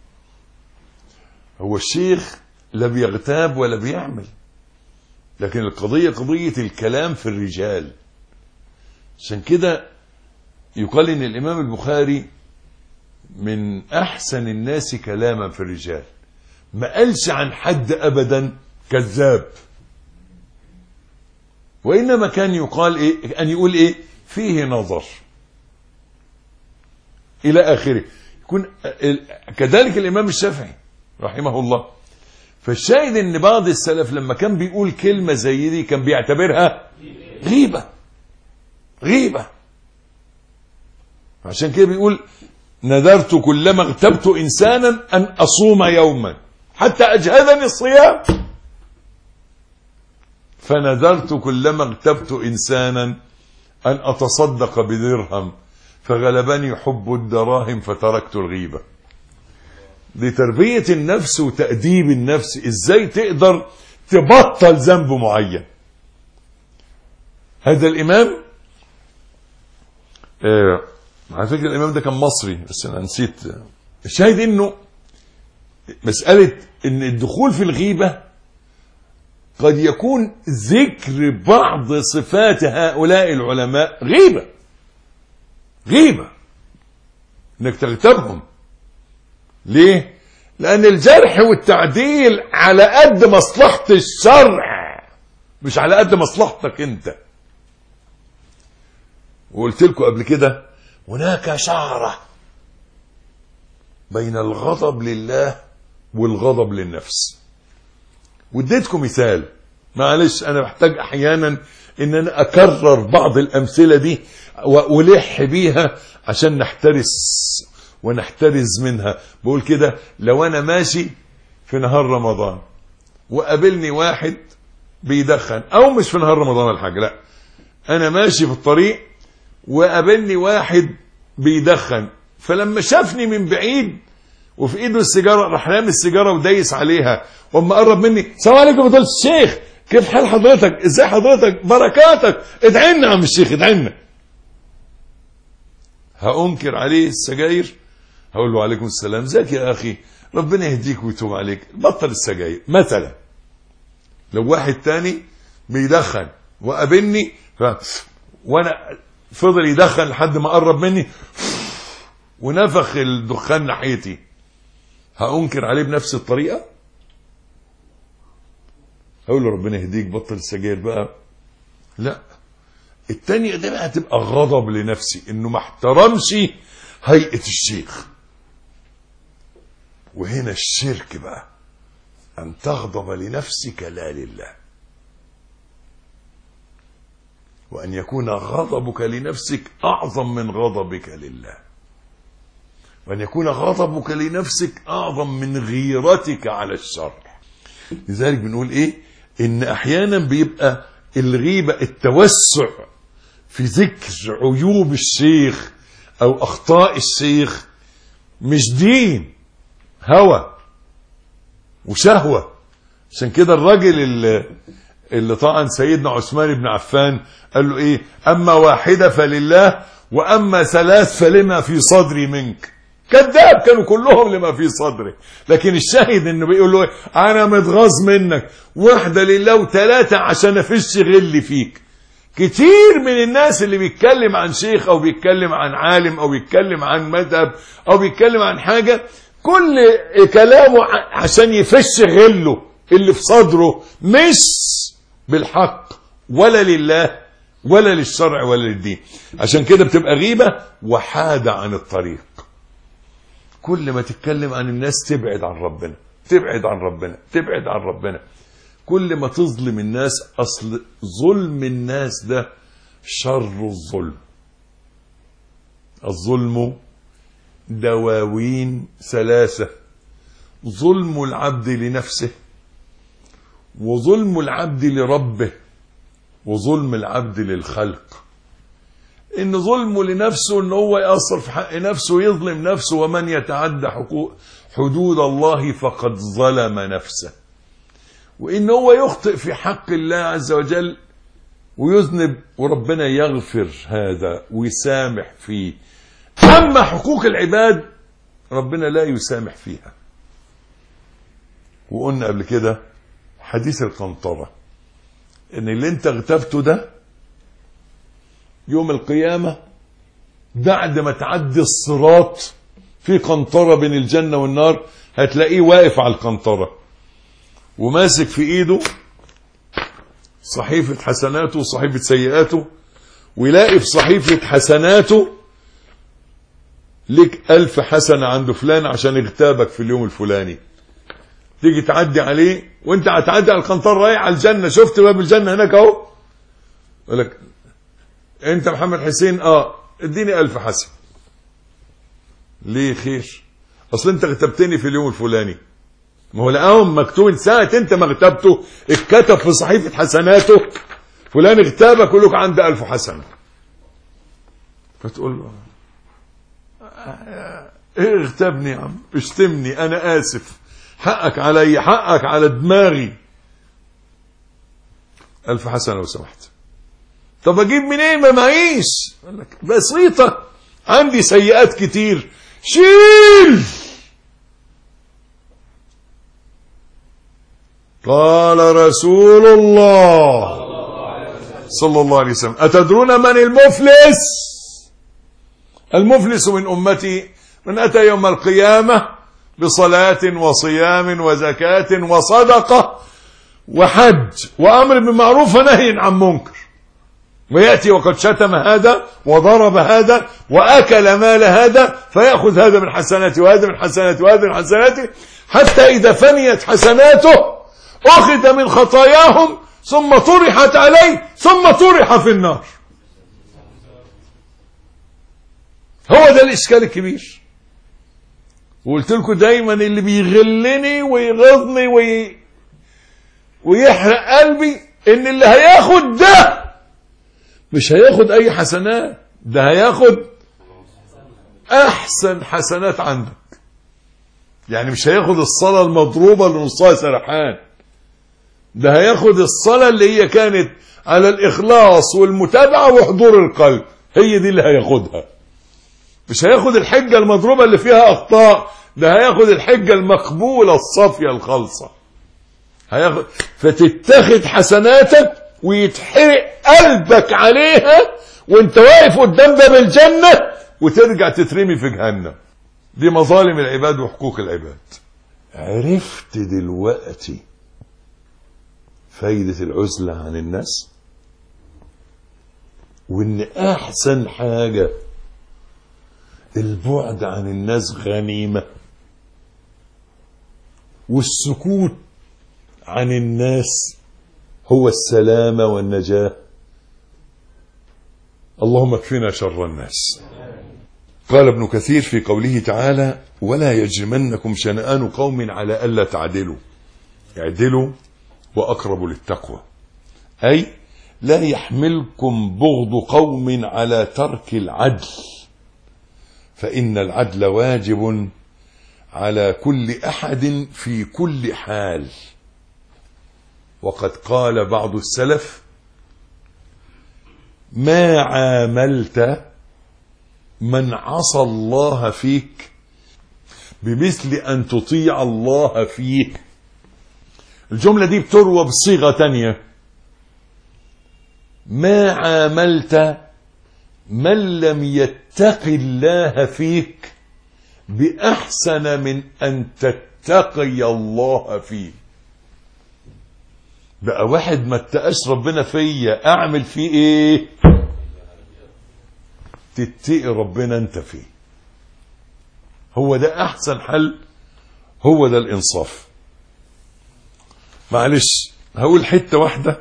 هو الشيخ لا بيغتاب ولا بيعمل، لكن القضية قضية الكلام في الرجال. عشان كده يقال إن الإمام البخاري من أحسن الناس كلاما في الرجال، ما قالش عن حد أبدا كذاب، وإنما كان يقال إيه؟ أن يقول إيه؟ فيه نظر إلى آخره. يكون كذلك الإمام الشافعي رحمه الله. فالشاهد ان بعض السلف لما كان بيقول كلمة زي دي كان بيعتبرها غيبة. عشان كده بيقول: نذرت كلما اغتبت إنسانا أن أصوم يوما حتى أجهدني الصيام، فنذرت كلما اغتبت إنسانا أن أتصدق بدرهم فغلبني حب الدراهم فتركت الغيبة. دي تربية النفس وتأديب النفس، ازاي تقدر تبطل ذنب معين. هذا الإمام على فكرة الإمام ده كان مصري بس أنا نسيت. الشاهد إنه مسألة إن الدخول في الغيبة قد يكون ذكر بعض صفات هؤلاء العلماء غيبة إنك تغتابهم. ليه؟ لأن الجرح والتعديل على قد مصلحة الشرع مش على قد مصلحتك انت. وقلت لكم قبل كده هناك شعرة بين الغضب لله والغضب للنفس. واديتكم مثال، معلش انا بحتاج احيانا ان انا اكرر بعض الامثلة دي والح بيها عشان ونحترز منها. بقول كده: لو انا ماشي في نهار رمضان وقابلني واحد بيدخن، او مش في نهار رمضان ولا حاجه، لا انا ماشي في الطريق وقابلني واحد بيدخن، فلما شافني من بعيد وفي ايده السيجاره راح رامي السيجاره ودايس عليها، واما قرب مني: السلام عليكم يا فضيله الشيخ، كيف حال حضرتك؟ ازاي حضرتك؟ بركاتك، ادعي لنا يا عم الشيخ، ادعي لنا. هأنكر عليه السجاير؟ هقول له: عليكم السلام، ازيك يا اخي، ربنا يهديك ويتوب عليك، بطل السجاير. مثلا لو واحد تاني بيدخن وقابلني وانا فضل يدخن لحد ما قرب مني ونفخ الدخان ناحيتي، هأنكر عليه بنفس الطريقة؟ هقول له: ربنا يهديك، بطل السجاير بقى. لا، التانية دي بقى تبقى غضب لنفسي انه ما احترمش هيئة الشيخ. وهنا الشرك بقى، أن تغضب لنفسك لا لله، وأن يكون غضبك لنفسك أعظم من غضبك لله، وأن يكون غضبك لنفسك أعظم من غيرتك على الشر. لذلك بنقول إيه؟ إن أحيانا بيبقى الغيبة التوسع في ذكر عيوب الشيخ أو أخطاء الشيخ مش دين، هوى وشهوة. عشان كده الراجل اللي طعن سيدنا عثمان بن عفان قال له ايه؟ اما واحدة فلله واما ثلاث فلما في صدري منك. كذاب، كانوا كلهم لما في صدري، لكن الشاهد انه بيقول له انا متغاظ منك، واحدة لله وثلاثة عشان افش غلي فيك. كتير من الناس اللي بيتكلم عن شيخ او بيتكلم عن عالم او بيتكلم عن مذهب او بيتكلم عن حاجة، كل كلامه عشان يفش غله اللي في صدره، مش بالحق ولا لله ولا للشرع ولا للدين. عشان كده بتبقى غيبة وحادة عن الطريق. كل ما تتكلم عن الناس تبعد عن ربنا، تبعد عن ربنا، تبعد عن ربنا. كل ما تظلم الناس، أصل ظلم الناس ده شر الظلم. الظلم دواوين ثلاثة: ظلم العبد لنفسه، وظلم العبد لربه، وظلم العبد للخلق. ان ظلمه لنفسه ان هو يأثر في حق نفسه ويظلم نفسه، ومن يتعدى حدود الله فقد ظلم نفسه. وان هو يخطئ في حق الله عز وجل ويذنب، وربنا يغفر هذا ويسامح فيه. اما حقوق العباد ربنا لا يسامح فيها. وقلنا قبل كده حديث القنطرة، ان اللي انت اغتبته ده يوم القيامة بعد ما تعدي الصراط في قنطرة بين الجنة والنار، هتلاقيه واقف على القنطرة وماسك في ايده صحيفة حسناته وصحيفة سيئاته، ويلاقي في صحيفة حسناته لك 1000 حسنة عند فلان عشان اغتابك في اليوم الفلاني. تيجي تعدي عليه وانت هتعدي على القنطرة رايح على الجنة، شفت باب الجنة هناك اهو، يقول لك انت محمد حسين، اديني 1000 حسنة. ليه خير؟ اصل انت اغتبتني في اليوم الفلاني. ما هو لقاهم مكتوب ساعة انت ما اغتبته اتكتب في صحيفة حسناته فلان اغتابك، يقول لك عنده 1000 حسنة. فتقول له ايه اغتابني يا عم، اشتمني، انا اسف، حقك علي، حقك على دماغي، 1000 حسنة لو سمحت. طب اجيب منين؟ ما معيش. قال لك بسيطة، عندي سيئات كتير، شيل. قال رسول الله صلى الله عليه وسلم: أتدرون من المفلس؟ المفلس من أمتي من أتى يوم القيامة بصلاة وصيام وزكاة وصدقة وحج وأمر بالمعروف ونهي عن منكر، ويأتي وقد شتم هذا وضرب هذا وأكل مال هذا، فيأخذ هذا من حسناته وهذا من حسناته وهذا من حسناته، حتى إذا فنيت حسناته أخذ من خطاياهم ثم طرحت عليه ثم طرح في النار. هو ده الإشكال الكبير. وقلت لكم دايما اللي بيغلني ويغضني ويحرق قلبي ان اللي هياخد ده مش هياخد اي حسنات، ده هياخد احسن حسنات عندك. يعني مش هياخد الصلاة المضروبة اللي نصها سرحان، ده هياخد الصلاة اللي هي كانت على الإخلاص والمتابعة وحضور القلب، هي دي اللي هياخدها. مش هياخد الحجة المضروبة اللي فيها أخطاء، ده هياخد الحجة المقبولة الصافية الخالصة. هياخد، فتتخذ حسناتك ويتحرق قلبك عليها وانت واقف قدام باب الجنة، وترجع تترمي في جهنم. دي مظالم العباد وحقوق العباد. عرفت دلوقتي فايدة العزلة عن الناس، وان احسن حاجة البعد عن الناس غنيمة، والسكوت عن الناس هو السلامة والنجاة. اللهم اكفنا شر الناس. قال ابن كثير في قوله تعالى: ولا يجرمنكم شنآن قوم على ألا تعدلوا، اعدلوا وأقرب للتقوى، أي لا يحملكم بغض قوم على ترك العدل، فإن العدل واجب على كل أحد في كل حال. وقد قال بعض السلف: ما عاملت من عصى الله فيك بمثل أن تطيع الله فيه. الجملة دي بتروى بصيغة تانية: ما عاملت من لم يتق الله فيك بأحسن من أن تتقي الله فيه. بقى واحد ما اتقاش ربنا فيا، أعمل فيه إيه؟ تتقي ربنا أنت فيه. هو ده أحسن حل، هو ده الإنصاف. معلش هقول حتة واحدة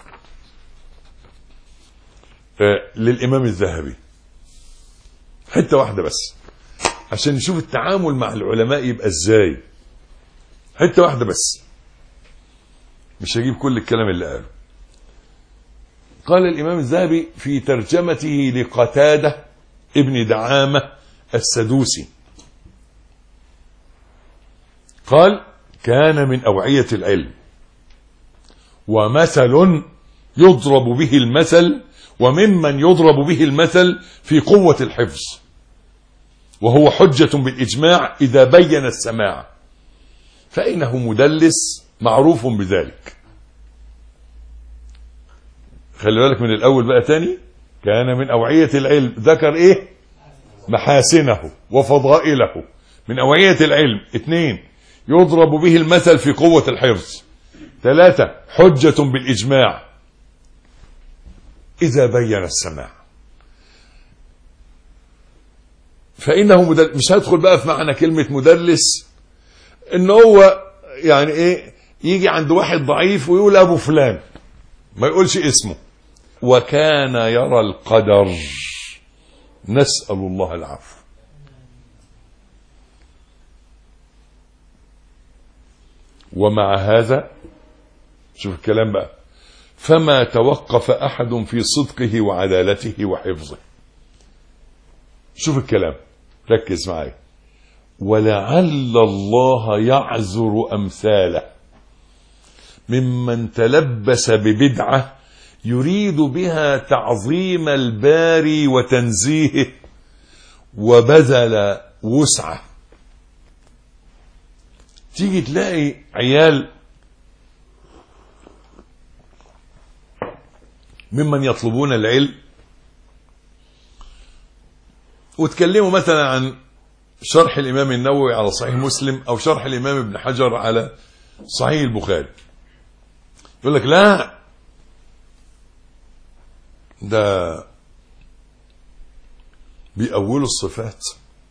للإمام الذهبي، حتة واحدة بس عشان نشوف التعامل مع العلماء يبقى ازاي. حتة واحدة بس، مش هجيب كل الكلام اللي قاله. قال الإمام الذهبي في ترجمته لقتادة ابن دعامة السدوسي، قال: كان من أوعية العلم، ومثل يضرب به المثل، وممن يضرب به المثل في قوة الحفظ، وهو حجة بالإجماع إذا بين السماع، فإنه مدلس معروف بذلك. خلي بالك من الأول بقى تاني. كان من أوعية العلم، ذكر إيه؟ محاسنه وفضائله من أوعية العلم. 2 يضرب به المثل في قوة الحفظ. 3 حجة بالإجماع إذا بين السماع، فإنه مدلس. مش هدخل بقى في معنى كلمة مدلس، إن هو يعني إيه، يجي عند واحد ضعيف ويقول أبو فلان، ما يقولش اسمه. وكان يرى القدر، نسأل الله العفو. ومع هذا شوف الكلام بقى: فما توقف أحد في صدقه وعدالته وحفظه. شوف الكلام، ركز معي: ولعل الله يعذر أمثاله ممن تلبس ببدعة يريد بها تعظيم الباري وتنزيهه وبذل وسعه. تيجي تلاقي عيال ممن يطلبون العلم وتكلموا مثلا عن شرح الإمام النووي على صحيح مسلم أو شرح الإمام ابن حجر على صحيح البخاري، يقول لك لا، ده بيأولوا الصفات.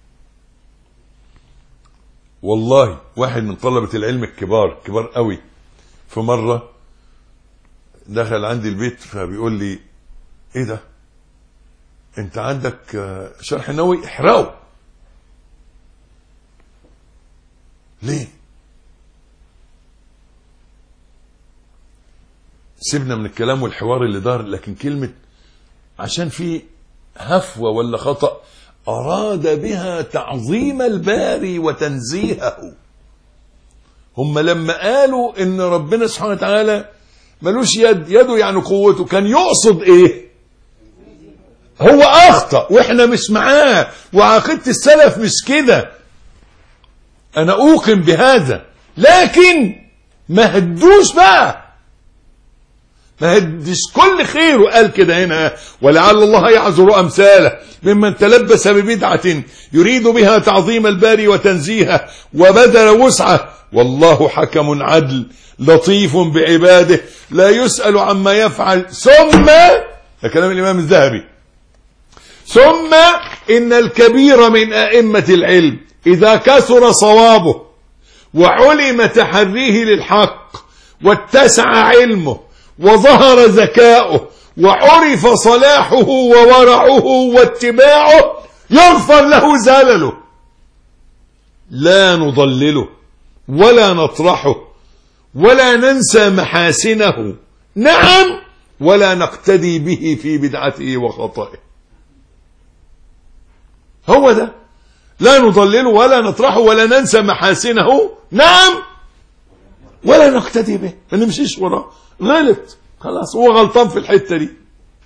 والله واحد من طلبة العلم الكبار كبار قوي في مرة دخل عندي البيت فبيقول لي: ايه ده، انت عندك شرح النووي؟ احرقه. ليه؟ سيبنا من الكلام والحوار اللي دار، لكن كلمة عشان في هفوة ولا خطأ أراد بها تعظيم الباري وتنزيهه. هم لما قالوا إن ربنا سبحانه وتعالى ملوش يد، يده يعني قوته، كان يقصد إيه؟ هو أخطأ وإحنا مش معاه، وعقيدة السلف مش كده، أنا أوقن بهذا، لكن ما هدوش بقى، ما هدش كل خير. وقال كده هنا: ولعل الله يعذر أمثاله ممن تلبس ببدعة يريد بها تعظيم الباري وتنزيهه وبذل وسعه، والله حكم عدل لطيف بعباده لا يسأل عما يفعل. ثم، ده كلام الإمام الذهبي، ثم إن الكبير من أئمة العلم إذا كثر صوابه وعلم تحريه للحق واتسع علمه وظهر ذكاؤه وعرف صلاحه وورعه واتباعه يغفر له زلله. لا نضلله ولا نطرحه ولا ننسى محاسنه، نعم، ولا نقتدي به في بدعته وخطئه. هو ده، لا نضلله ولا نطرحه ولا ننسى محاسنه، نعم، ولا نقتدي به، ما نمشيش وراه. غلط خلاص، هو غلطان في الحتة دي.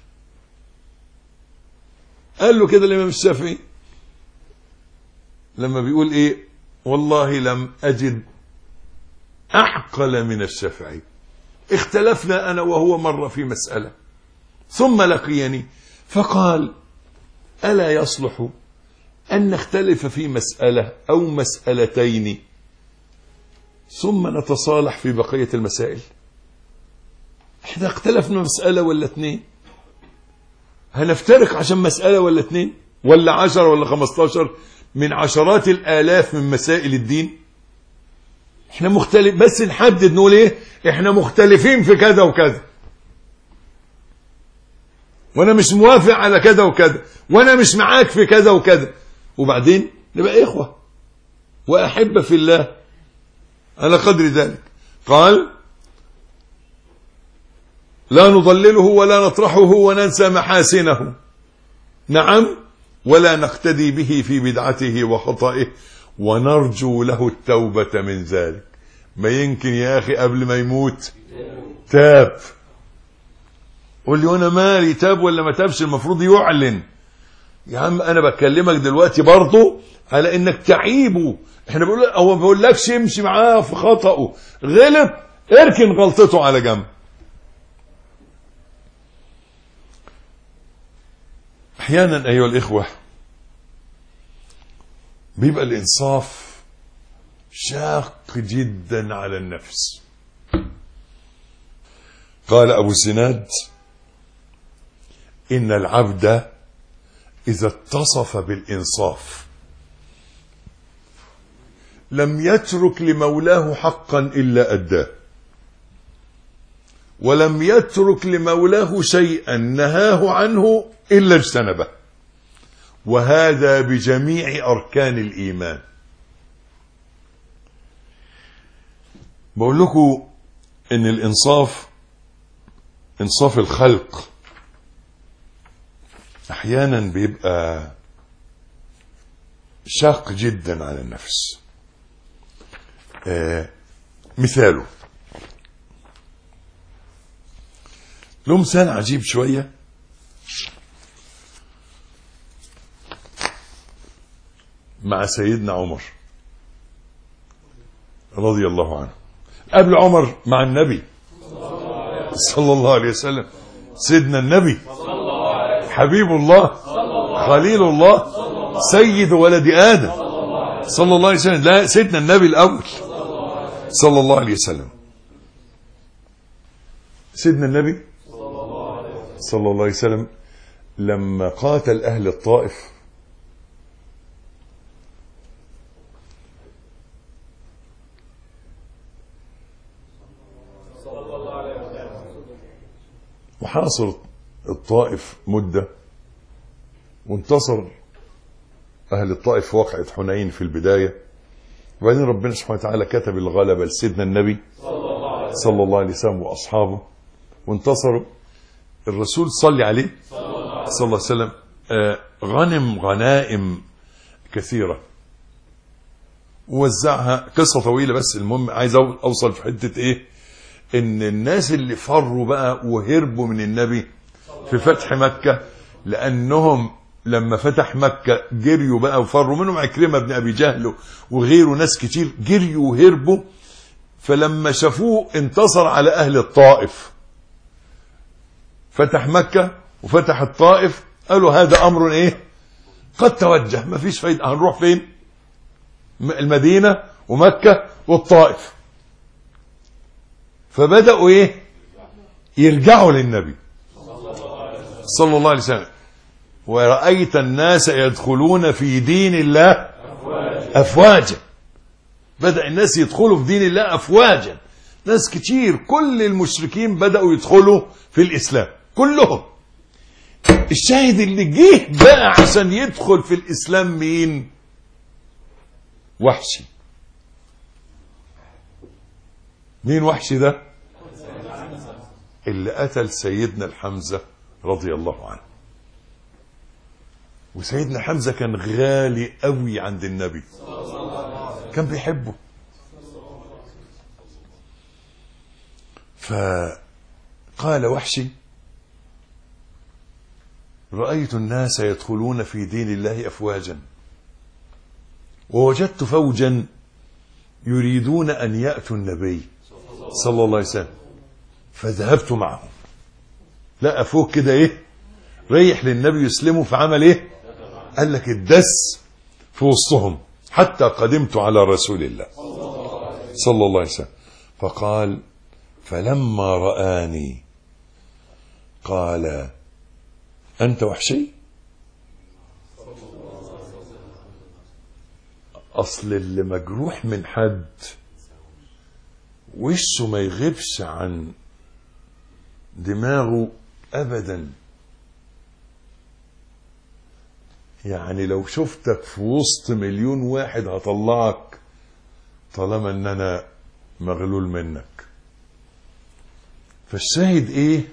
قال له كده الإمام الشافعي لما بيقول ايه: والله لم أجد أعقل من الشافعي. اختلفنا أنا وهو مرة في مسألة، ثم لقيني فقال: ألا يصلح أن نختلف في مسألة أو مسألتين ثم نتصالح في بقية المسائل؟ احنا اختلفنا مسألة ولا اتنين، هنفترق عشان مسألة ولا اتنين ولا 10 ولا 15 من عشرات الآلاف من مسائل الدين؟ احنا مختلف، بس نحدد نقول ايه: احنا مختلفين في كذا وكذا، وانا مش موافق على كذا وكذا، وانا مش معاك في كذا وكذا، وبعدين نبقى اخوة واحبة في الله على قدر ذلك. قال: لا نضلله ولا نطرحه وننسى محاسنه، نعم، ولا نقتدي به في بدعته وخطئه، ونرجو له التوبة من ذلك. ما يمكن يا أخي قبل ما يموت تاب. قول لي وانا مالي تاب ولا ما تابش؟ المفروض يعلن. يا عم انا بكلمك دلوقتي برضه على انك تعيبه. احنا هو ما بيقولكش امشي معاه في خطأه، غلط اركن غلطته على جنب. احيانا ايها الاخوة بيبقى الانصاف شاق جدا على النفس. قال ابو الزناد: ان العبد اذا اتصف بالانصاف لم يترك لمولاه حقا الا اداه، ولم يترك لمولاه شيئا نهاه عنه الا اجتنبه، وهذا بجميع اركان الايمان. بقول لكم ان الانصاف، انصاف الخلق، احيانا بيبقى شاق جدا على النفس. مثاله له مثال عجيب شوية. مع سيدنا عمر رضي الله عنه. قبل عمر مع النبي صلى الله عليه وسلم، سيدنا النبي حبيب الله خليل الله سيد ولد آدم صلى الله عليه وسلم. لا، سيدنا النبي الأول صلى الله عليه وسلم. سيدنا النبي صلى الله عليه وسلم لما قاتل أهل الطائف وحاصر الطائف مدة، وانتصر أهل الطائف في وقعة حنين في البداية، وبعدين ربنا سبحانه وتعالى كتب الغلبة لسيدنا النبي صلى الله عليه وسلم وأصحابه، وانتصروا. الرسول صلى عليه صلى الله عليه وسلم غنم غنائم كثيرة ووزعها. قصة طويلة، بس المهم عايز أوصل في حتة إيه: إن الناس اللي فروا بقى وهربوا من النبي في فتح مكة، لأنهم لما فتح مكة جريوا بقى وفروا، منهم عكرمة بن أبي جهل وغيره، ناس كتير جريوا وهربوا. فلما شافوه انتصر على أهل الطائف، فتح مكة وفتح الطائف، قالوا هذا أمر إيه قد توجه، ما فيش فايدة، هنروح فين؟ المدينة ومكة والطائف. فبدأوا إيه يرجعوا للنبي صلى الله عليه وسلم. ورأيت الناس يدخلون في دين الله أفواجا. بدأ الناس يدخلوا في دين الله أفواجا، ناس كتير، كل المشركين بدأوا يدخلوا في الإسلام كلهم. الشاهد اللي جه بقى عشان يدخل في الإسلام مين؟ وحشي. مين وحشي ده؟ اللي قتل سيدنا الحمزة رضي الله عنه. وسيدنا حمزة كان غالي قوي عند النبي، كان بيحبه. فقال وحشي: رأيت الناس يدخلون في دين الله أفواجا، ووجدت فوجا يريدون أن يأتوا النبي صلى الله عليه وسلم، فذهبت معهم. لا فوق كده ايه ريح للنبي يسلموا، فعمل ايه؟ قال لك الدس في وسطهم حتى قدمت على رسول الله صلى الله عليه وسلم. فقال: فلما رآني قال: أنت وحشي؟ أصل اللي مجروح من حد وشه ما يغيبش عن دماغه أبدا. يعني لو شفتك في وسط مليون واحد هطلعك طالما ان انا مغلول منك. فالشاهد ايه؟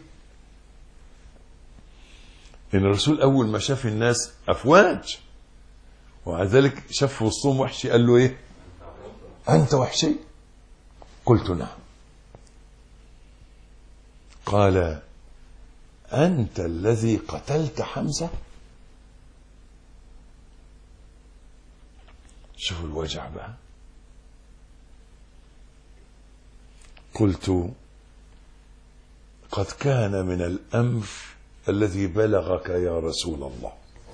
ان الرسول اول ما شاف الناس افواج ومع ذلك شاف في وسطهم وحشي، قال له ايه؟ انت وحشي؟ قلت نعم. قال: انت الذي قتلت حمزة؟ شوفوا الوجع بقى. قلت: قد كان من الأمر الذي بلغك يا رسول الله.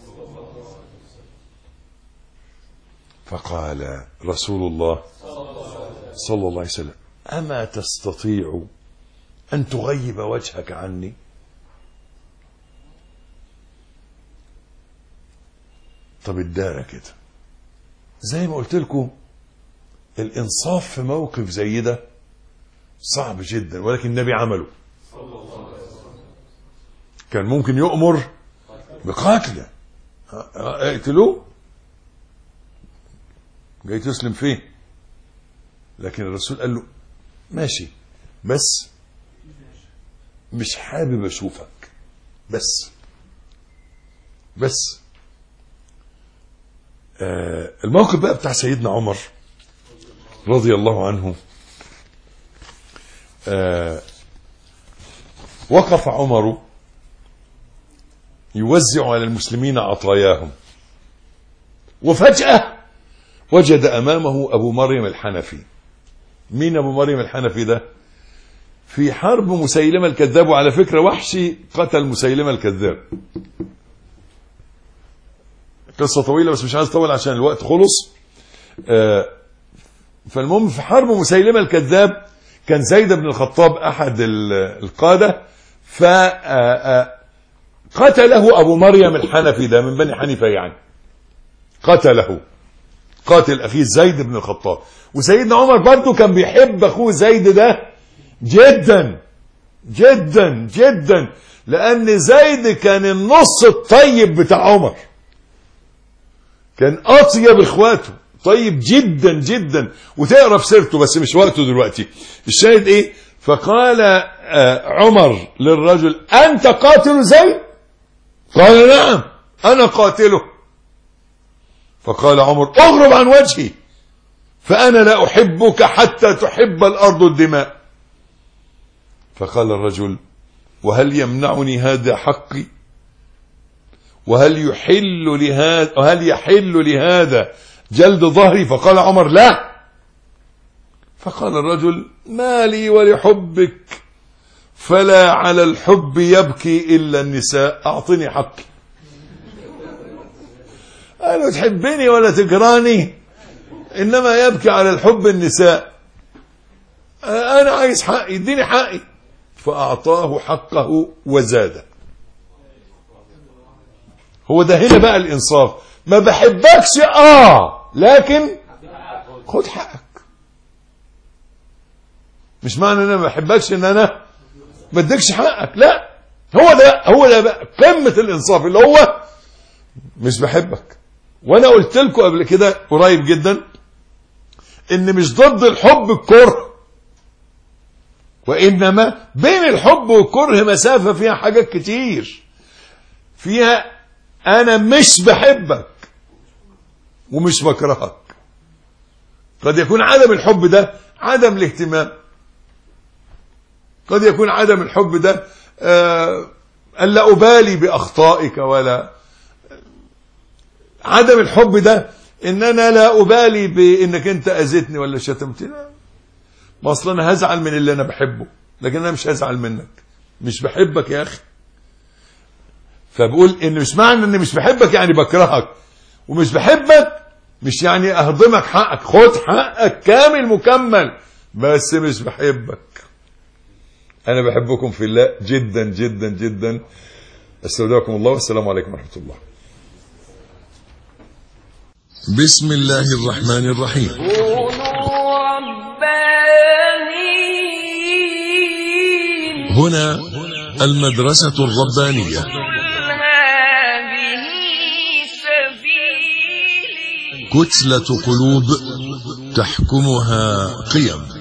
فقال رسول الله صلى الله عليه وسلم: أما تستطيع أن تغيب وجهك عني؟ طب الدارة كده زي ما قلت لكم، الإنصاف في موقف زي ده صعب جدا، ولكن النبي عمله. كان ممكن يؤمر بقتله، اقتلوه، جاي تسلم فيه، لكن الرسول قال له: ماشي، بس مش حابب اشوفك، بس الموقف بقى بتاع سيدنا عمر رضي الله عنه. وقف عمر يوزع على المسلمين عطاياهم، وفجأة وجد أمامه أبو مريم الحنفي. مين أبو مريم الحنفي ده؟ في حرب مسيلمة الكذاب، وعلى فكرة وحشي قتل مسيلمة الكذاب. قصة طويلة بس مش عايز اطول عشان الوقت خلص. فالمهم في حرب مسيلمة الكذاب كان زيد بن الخطاب أحد القادة، فقتله أبو مريم الحنفي ده من بني حنيفة، يعني قتله، قاتل أخيه زيد بن الخطاب. وسيدنا عمر برضو كان بيحب أخوه زيد ده جدا جدا جدا، لأن زيد كان النص الطيب بتاع عمر، كان أطيب إخواته، طيب جدا جدا، وتقرأ في سيرته بس مش وقته دلوقتي. الشاهد إيه؟ فقال عمر للرجل: أنت قاتل زيد؟ قال: نعم أنا قاتله. فقال عمر: اغرب عن وجهي، فأنا لا أحبك حتى تحب الأرض الدماء. فقال الرجل: وهل يمنعني هذا حقي؟ وهل يحل لهذا جلد ظهري؟ فقال عمر: لا. فقال الرجل: ما لي ولحبك، فلا على الحب يبكي إلا النساء، أعطني حقي. أنا تحبني ولا تكراني، إنما يبكي على الحب النساء، أنا عايز حقي، اديني حقي. فأعطاه حقه وزاده. هو ده هنا بقى الإنصاف. ما بحبكش لكن خد حقك. مش معنى ان انا ما بحبكش ان انا ما اديكش حقك. لا، هو ده بقى قمه الانصاف، اللي هو مش بحبك. وانا قلت لكم قبل كده قريب جدا ان مش ضد الحب الكره، وانما بين الحب والكره مسافه فيها حاجات كتير. فيها انا مش بحبك ومش بكرهك. قد يكون عدم الحب ده عدم الاهتمام، قد يكون عدم الحب ده ألا أبالي بأخطائك، ولا عدم الحب ده إن أنا لا أبالي بإنك أنت أذيتني ولا شتمتني. ما أصلا أنا هزعل من اللي أنا بحبه، لكن أنا مش هزعل منك. مش بحبك يا أخي. فبقول إن مش معنى إني مش بحبك يعني بكرهك، ومش بحبك مش يعني أهضمك حقك. خد حقك كامل مكمل، بس مش بحبك. أنا بحبكم في الله جدا جدا جدا. استودعكم الله، والسلام عليكم ورحمة الله. بسم الله الرحمن الرحيم. كونوا ربانيين. هنا المدرسة الربانية. قل هذه سبيلي. كتلة قلوب تحكمها قيم.